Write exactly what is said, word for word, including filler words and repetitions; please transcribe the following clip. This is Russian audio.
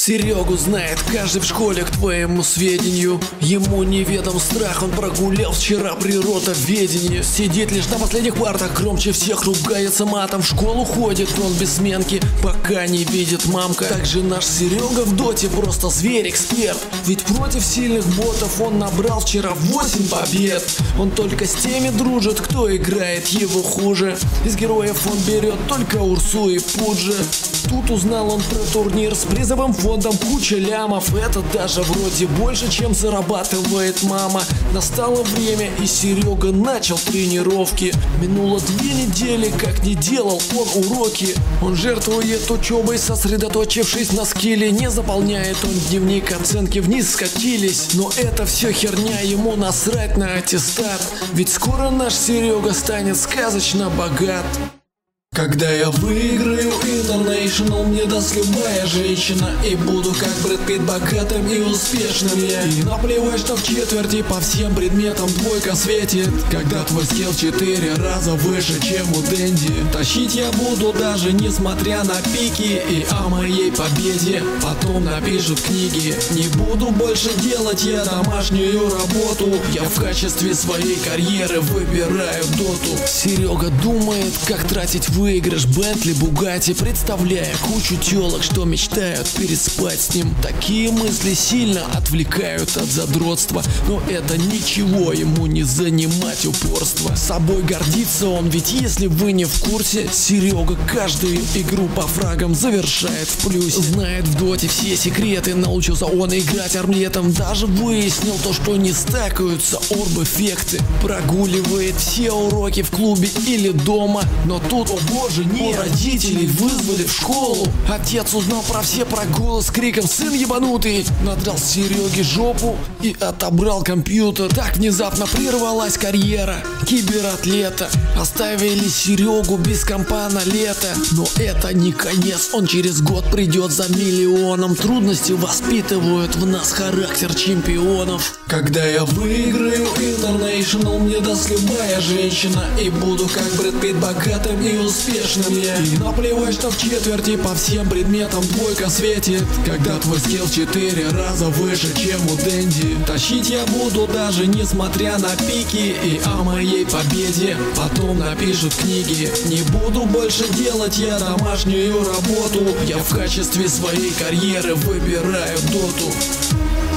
Серегу знает каждый в школе, к твоему сведению. Ему неведом страх, он прогулял вчера природоведение. Сидит лишь на последних партах, громче всех ругается матом. В школу ходит он без сменки, пока не видит мамка. Также наш Серега в доте просто зверь-эксперт. Ведь против сильных ботов он набрал вчера восемь побед. Он только с теми дружит, кто играет его хуже. Из героев он берет только Урсу и Пуджи. Тут узнал он про турнир с призовым фондом куча лямов. Это даже вроде больше, чем зарабатывает мама. Настало время, и Серега начал тренировки. Минуло две недели, как не делал он уроки. Он жертвует учебой, сосредоточившись на скилле. Не заполняет он дневник, оценки вниз скатились. Но это все херня, ему насрать на аттестат. Ведь скоро наш Серега станет сказочно богат. Когда я выиграю International, мне даст любая женщина. И буду как Брэд Питт богатым и успешным я. И наплевать, что в четверти по всем предметам двойка светит. Когда твой скилл четыре раза выше, чем у Дэнди. Тащить я буду даже несмотря на пики. И о моей победе потом напишут книги. Не буду больше делать я домашнюю работу. Я в качестве своей карьеры выбираю доту. Серега думает, как тратить вы Выигрыш Бентли, Бугатти, представляя кучу телок, что мечтают переспать с ним. Такие мысли сильно отвлекают от задротства, но это ничего ему не занимать упорство. Собой гордится он, ведь если вы не в курсе, Серега каждую игру по фрагам завершает в плюсе. Знает в доте все секреты, научился он играть армлетом. Даже выяснил то, что не стакаются орб-эффекты. Прогуливает все уроки в клубе или дома, но тут о боже, не родителей вызвали в школу. Отец узнал про все прогулы с криком «Сын ебанутый!» Надрал Сереге жопу и отобрал компьютер. Так внезапно прервалась карьера кибератлета. Оставили Серегу без компа на лето. Но это не конец, он через год придет за миллионом. Трудности воспитывают в нас характер чемпионов. Когда я выиграю International, мне даст любая женщина. И буду как Брэд Питт богатым и успешным я. И наплевать, что в четверти по всем предметам двойка светит. Когда твой скилл четыре раза выше, чем у Дэнди. Тащить я буду даже несмотря на пики. И о моей победе потом напишут книги. Не буду больше делать я домашнюю работу. Я в качестве своей карьеры выбираю доту.